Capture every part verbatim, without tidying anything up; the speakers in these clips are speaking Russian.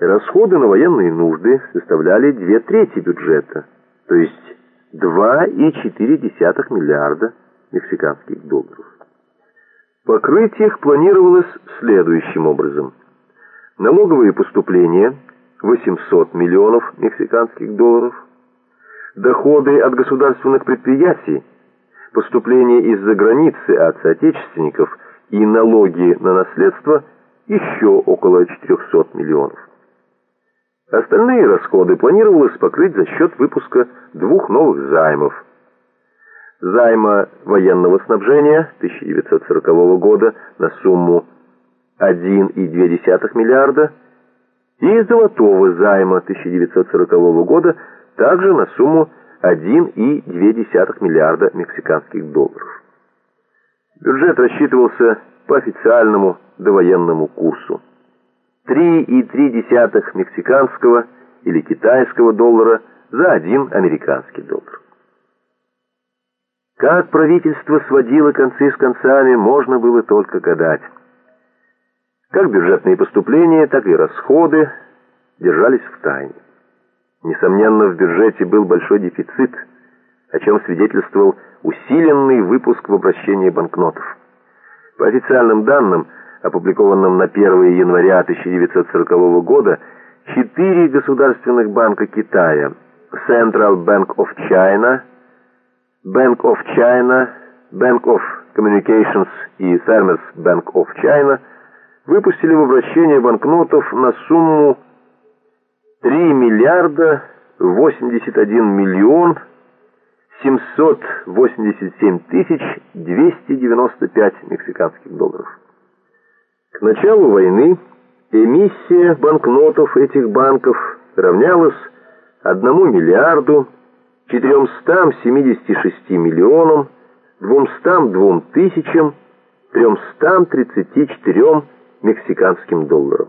Расходы на военные нужды составляли две трети бюджета, то есть два и четыре десятых миллиарда мексиканских долларов. Покрыть их планировалось следующим образом. Налоговые поступления – восемьсот миллионов мексиканских долларов, доходы от государственных предприятий, поступления из-за границы от соотечественников и налоги на наследство – еще около четырехсот миллионов. Остальные расходы планировалось покрыть за счет выпуска двух новых займов. Займа военного снабжения тысяча девятьсот сорокового года на сумму один и две десятых миллиарда и золотого займа тысяча девятьсот сорокового года также на сумму один и две десятых миллиарда мексиканских долларов. Бюджет рассчитывался по официальному довоенному курсу. три и три десятых мексиканского или китайского доллара за один американский доллар. Как правительство сводило концы с концами, можно было только гадать. Как бюджетные поступления, так и расходы держались в тайне. Несомненно, в бюджете был большой дефицит, о чем свидетельствовал усиленный выпуск в обращение банкнотов. По официальным данным, опубликованным на первое января тысяча девятьсот сорокового года, четыре государственных банка Китая – Central Bank of China, Bank of China, Bank of Communications и Farmers Bank of China – выпустили в обращение банкнотов на сумму три миллиарда восемьдесят один миллион семьсот восемьдесят семь тысяч двести девяносто пять мексиканских долларов. К началу войны эмиссия банкнотов этих банков равнялась одному миллиарду четырёмстам семидесяти шести миллионам двумстам двум тысячам тремстам тридцати четырем мексиканским долларам.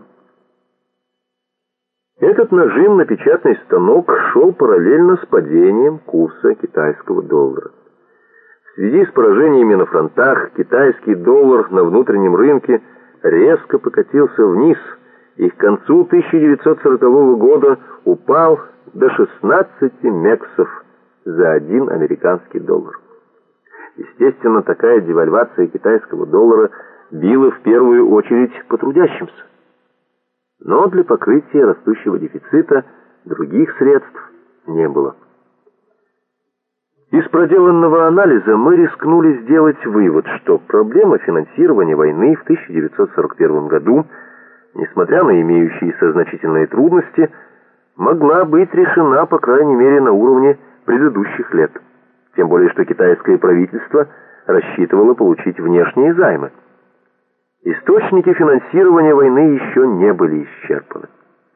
Этот нажим на печатный станок шел параллельно с падением курса китайского доллара. В связи с поражениями на фронтах китайский доллар на внутреннем рынке резко покатился вниз и к концу тысяча девятьсот сорокового года упал до шестнадцати мексов за один американский доллар. Естественно, такая девальвация китайского доллара била в первую очередь по трудящимся. Но для покрытия растущего дефицита других средств не было. Из проделанного анализа мы рискнули сделать вывод, что проблема финансирования войны в тысяча девятьсот сорок первом году, несмотря на имеющиеся значительные трудности, могла быть решена, по крайней мере, на уровне предыдущих лет. Тем более, что китайское правительство рассчитывало получить внешние займы. Источники финансирования войны еще не были исчерпаны.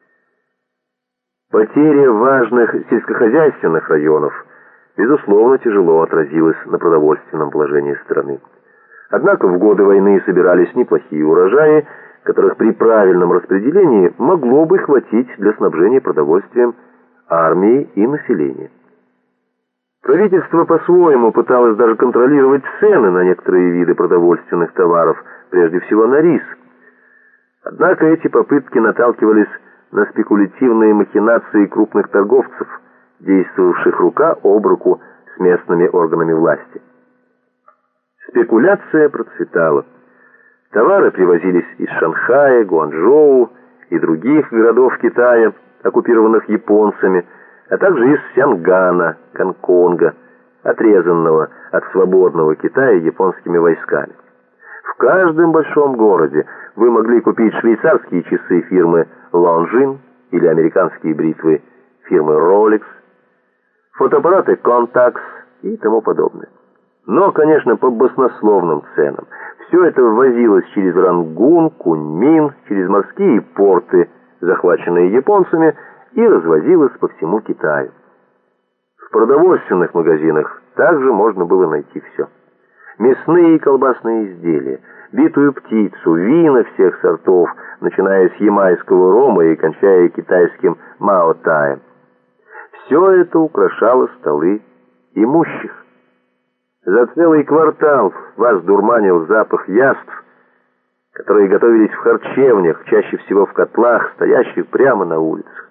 Потеря важных сельскохозяйственных районов, безусловно, тяжело отразилась на продовольственном положении страны. Однако в годы войны собирались неплохие урожаи, которых при правильном распределении могло бы хватить для снабжения продовольствием армии и населения. Правительство по-своему пыталось даже контролировать цены на некоторые виды продовольственных товаров, прежде всего на рис. Однако эти попытки наталкивались на спекулятивные махинации крупных торговцев, действовавших рука об руку с местными органами власти. Спекуляция процветала. Товары привозились из Шанхая, Гуанчжоу и других городов Китая, оккупированных японцами, а также из Сянгана, Гонконга, отрезанного от свободного Китая японскими войсками. В каждом большом городе вы могли купить швейцарские часы фирмы Longines или американские бритвы фирмы Rolex, фотоаппараты Contax и тому подобное. Но, конечно, по баснословным ценам. Все это ввозилось через Рангун, Куньмин, через морские порты, захваченные японцами, и развозилось по всему Китаю. В продовольственных магазинах также можно было найти все. Мясные и колбасные изделия, битую птицу, вина всех сортов, начиная с ямайского рома и кончая китайским маотаем. Все это украшало столы имущих. За целый квартал вас дурманил запах яств, которые готовились в харчевнях, чаще всего в котлах, стоящих прямо на улицах.